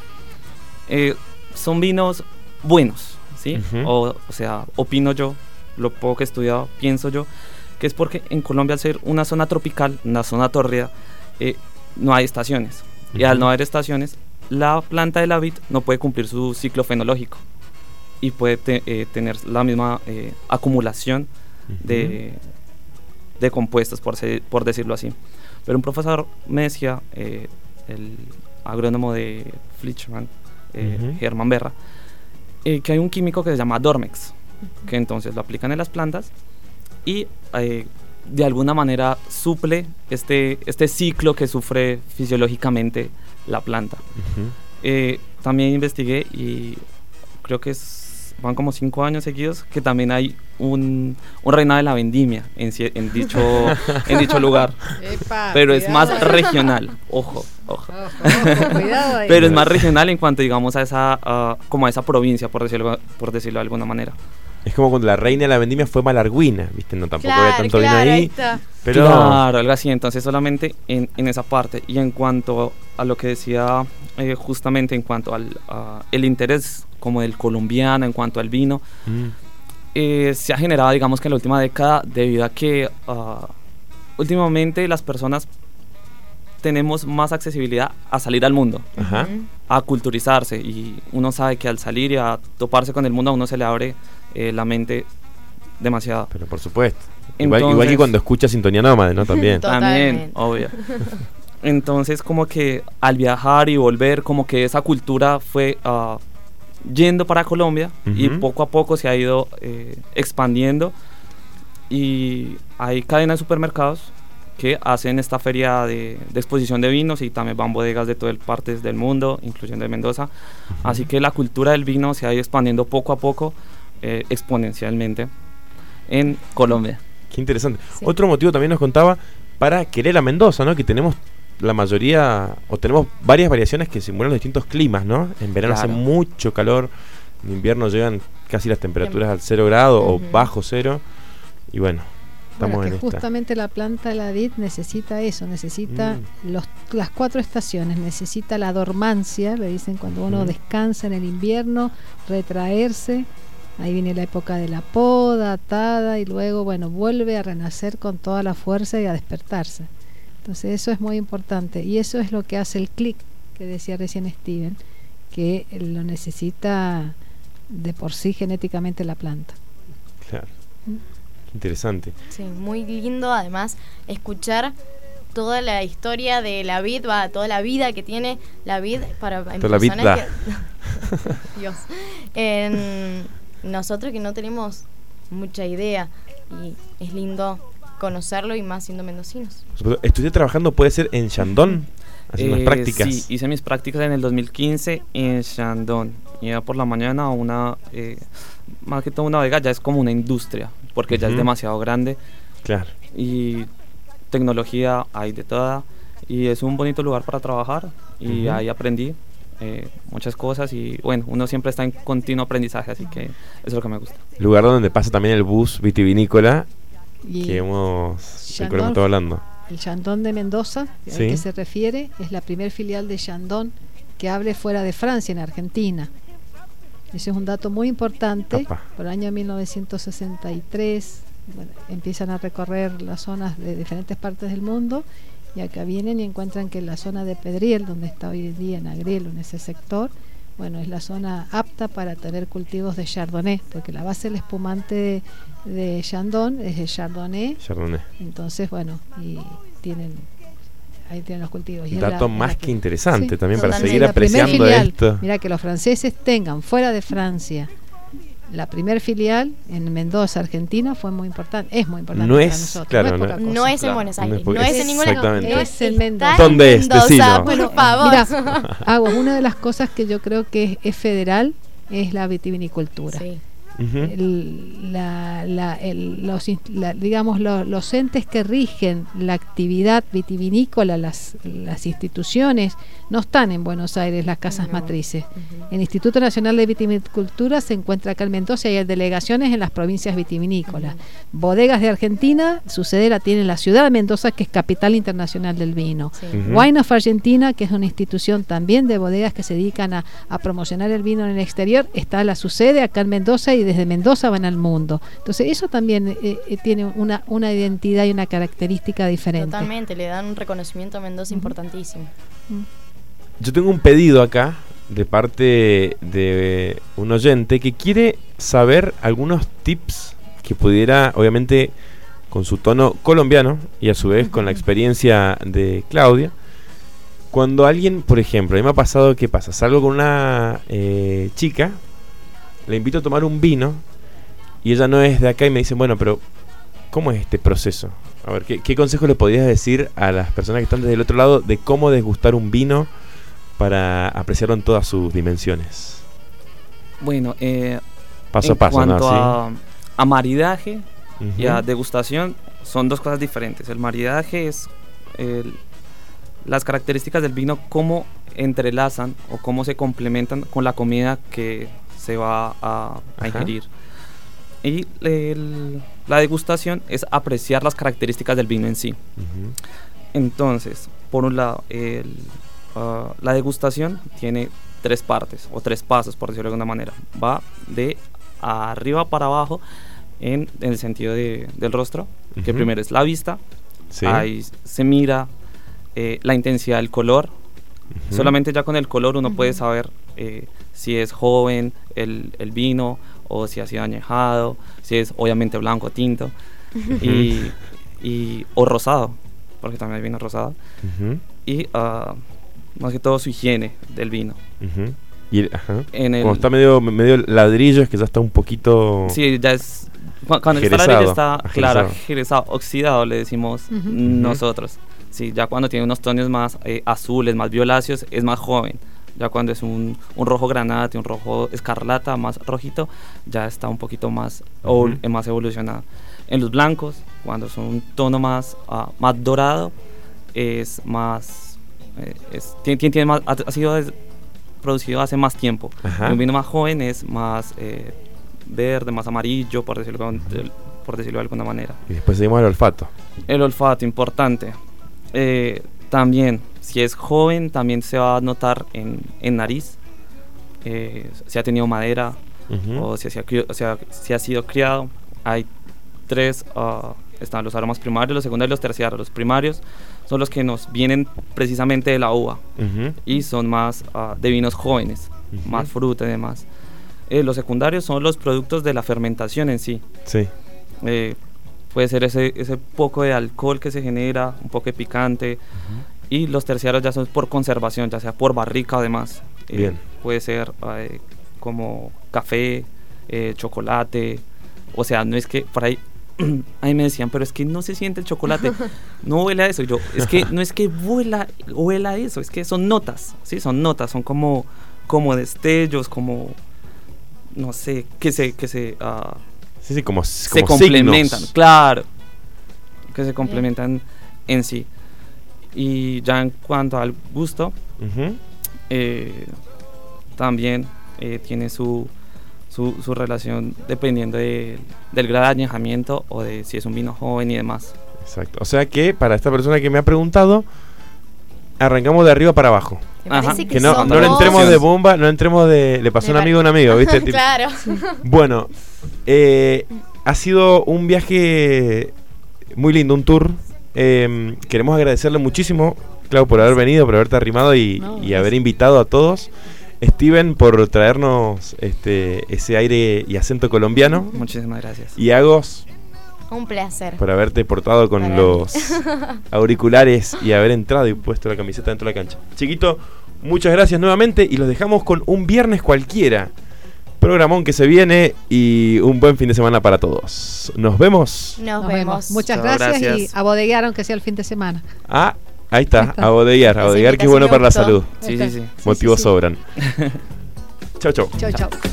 Son vinos buenos, ¿sí? O sea, opino yo, lo poco que he estudiado, pienso yo, que es porque en Colombia, al ser una zona tropical, una zona tórrida, no hay estaciones. Y al no haber estaciones, la planta de la vid no puede cumplir su ciclo fenológico y puede tener la misma acumulación de compuestos, por decirlo así. Pero un profesor me decía, el agrónomo de Flichman, Germán Berra, que hay un químico que se llama Dormex, que entonces lo aplican en las plantas y de alguna manera suple este ciclo que sufre fisiológicamente la planta. También investigué, y creo que van como 5 años seguidos que también hay un reinado de la vendimia en dicho lugar. Epa, pero cuidado, es más regional, ojo. Cuidado ahí. Pero es más regional en cuanto, digamos, a esa como a esa provincia, por decirlo de alguna manera. Es como cuando la reina de la vendimia fue Malargüina, ¿viste? No, tampoco había tanto vino ahí. Pero claro, algo así. Entonces solamente en esa parte. Y en cuanto a lo que decía justamente en cuanto al el interés como del colombiano en cuanto al vino, se ha generado, digamos, que en la última década, debido a que últimamente las personas tenemos más accesibilidad a salir al mundo, a culturizarse, y uno sabe que al salir y a toparse con el mundo a uno se le abre la mente demasiado. Pero por supuesto. Igual que cuando escucha Sintonía Nómade, ¿no? También. También, obvio. Entonces como que al viajar y volver, como que esa cultura fue yendo para Colombia, y poco a poco se ha ido expandiendo, y hay cadenas de supermercados que hacen esta feria de exposición de vinos, y también van bodegas de todas partes del mundo, incluyendo de Mendoza. Así que la cultura del vino se ha ido expandiendo poco a poco, exponencialmente en Colombia. Qué interesante. Sí. Otro motivo también nos contaba para querer a Mendoza, ¿no? Que tenemos la mayoría, o tenemos varias variaciones que simulan los distintos climas, ¿no? En verano hace mucho calor, en invierno llegan casi las temperaturas al 0 grado o bajo 0, y bueno, estamos en esta. Justamente la planta de la vid necesita eso, necesita las 4 estaciones, necesita la dormancia, le dicen cuando uno descansa en el invierno, retraerse. Ahí viene la época de la poda, atada, y luego, bueno, vuelve a renacer con toda la fuerza y a despertarse. Entonces eso es muy importante, y eso es lo que hace el clic que decía recién Steven, que lo necesita de por sí genéticamente la planta. Claro. Interesante. Sí, muy lindo además escuchar toda la historia de la vid, toda la vida que tiene la vid para personas que Dios. Nosotros que no tenemos mucha idea, y es lindo conocerlo, y más siendo mendocinos. ¿Estudié trabajando, puede ser en Shandong? Haciendo las prácticas. Sí, hice mis prácticas en el 2015 en Shandong. Iba por la mañana a una, más que todo una bodega, ya es como una industria, porque ya es demasiado grande. Claro. Y tecnología hay de toda, y es un bonito lugar para trabajar, y ahí aprendí muchas cosas, y bueno, uno siempre está en continuo aprendizaje, así que eso es lo que me gusta. Lugar donde pasa también el bus vitivinícola que hemos estado hablando. El Chandon de Mendoza, al que se refiere, es la primer filial de Chandon que abre fuera de Francia, en Argentina. Ese es un dato muy importante. Por el año 1963 empiezan a recorrer las zonas de diferentes partes del mundo, y acá vienen y encuentran que en la zona de Pedriel, donde está hoy en día en Agrelo, en ese sector, bueno, es la zona apta para tener cultivos de Chardonnay, porque la base del espumante de Chandon es el Chardonnay. Entonces, bueno, y ahí tienen los cultivos. Y dato más que interesante también sí, para seguir apreciando esto. Mira, que los franceses tengan fuera de Francia la primer filial en Mendoza, Argentina, fue muy importante. Es muy importante para nosotros. Claro, no es en Buenos Aires, no es en ningún lado. Es en Mendoza. ¿Dónde es? Decilo. Por favor. Mira, una de las cosas que yo creo que es federal es la vitivinicultura. Sí. Los entes que rigen la actividad vitivinícola, las instituciones, no están en Buenos Aires, las casas matrices. El Instituto Nacional de Vitivinicultura se encuentra acá en Mendoza y hay delegaciones en las provincias vitivinícolas. Bodegas de Argentina, su sede la tiene en la ciudad de Mendoza, que es capital internacional del vino. Wine of Argentina, que es una institución también de bodegas que se dedican a promocionar el vino en el exterior, está su sede acá en Mendoza, y desde Mendoza van al mundo. Entonces eso también tiene una identidad y una característica diferente. Totalmente, le dan un reconocimiento a Mendoza importantísimo. Yo tengo un pedido acá de parte de un oyente que quiere saber algunos tips que pudiera, obviamente con su tono colombiano y a su vez con la experiencia de Claudia, cuando alguien, por ejemplo, a mí me ha pasado, ¿qué pasa? Salgo con una chica, le invito a tomar un vino y ella no es de acá y me dice, bueno, pero ¿cómo es este proceso? A ver, ¿qué consejo le podrías decir a las personas que están desde el otro lado de cómo desgustar un vino para apreciarlo en todas sus dimensiones? Bueno, paso a paso, en cuanto a maridaje y a degustación, son dos cosas diferentes. El maridaje es las características del vino, cómo entrelazan o cómo se complementan con la comida que se va a ingerir. Y la degustación es apreciar las características del vino en sí. Entonces, por un lado, la degustación tiene 3 partes o 3 pasos, por decirlo de alguna manera. Va de arriba para abajo en el sentido del rostro, que primero es la vista. Ahí se mira la intensidad del color. Solamente ya con el color uno puede saber si es joven el vino, o si ha sido añejado, si es obviamente blanco o tinto, o rosado, porque también hay vino rosado. Y más que todo su higiene del vino. Y cuando está medio ladrillo, es que ya está un poquito... Sí, ya es... Cuando está ladrillo está, claro, jerezado, oxidado, le decimos nosotros. Sí, ya cuando tiene unos tonos más azules, más violáceos, es más joven. Ya cuando es un rojo granate, un rojo escarlata, más rojito, ya está un poquito más, más evolucionado. En los blancos, cuando son un tono más dorado, es más... tiene más, ha sido producido hace más tiempo. Un vino más joven es más verde, más amarillo, por decirlo de alguna manera. Y después seguimos al olfato. El olfato, importante. También, si es joven, también se va a notar en nariz, si ha tenido madera o si ha sido criado. Hay 3, están los aromas primarios, los secundarios y los terciarios. Los primarios son los que nos vienen precisamente de la uva y son más de vinos jóvenes, más fruta y demás. Los secundarios son los productos de la fermentación en sí. Puede ser ese poco de alcohol que se genera, un poco de picante. Y los terciarios ya son por conservación, ya sea por barrica o demás. Puede ser como café, chocolate. O sea, no es que por ahí me decían, pero es que no se siente el chocolate, no huele a eso. Y yo, es que no es que huela a eso, es que son notas, ¿sí? Son notas, son como destellos, como, no sé, que se como se complementan, signos. Claro, que se complementan en sí. Y ya en cuanto al gusto, también tiene su relación dependiendo del grado de añejamiento o de si es un vino joven y demás. Exacto. O sea que para esta persona que me ha preguntado, arrancamos de arriba para abajo. Que no le entremos de bomba, no entremos de... Le pasó un amigo a un amigo, ¿viste? Claro. Bueno, ha sido un viaje muy lindo, un tour. Queremos agradecerle muchísimo, Clau, por haber venido, por haberte arrimado y haber invitado a todos. Steven, por traernos ese aire y acento colombiano. Muchísimas gracias. Y Agos, un placer. por haberte portado con los auriculares y haber entrado y puesto la camiseta dentro de la cancha. Chiquito, muchas gracias nuevamente y los dejamos con un viernes cualquiera. Programón que se viene y un buen fin de semana para todos. Nos vemos. Nos vemos. Muchas gracias y a bodeguear aunque sea el fin de semana. Ah, ahí está, a bodeguear que es bueno para la salud. Sí. Motivos sobran. Chau. Chau.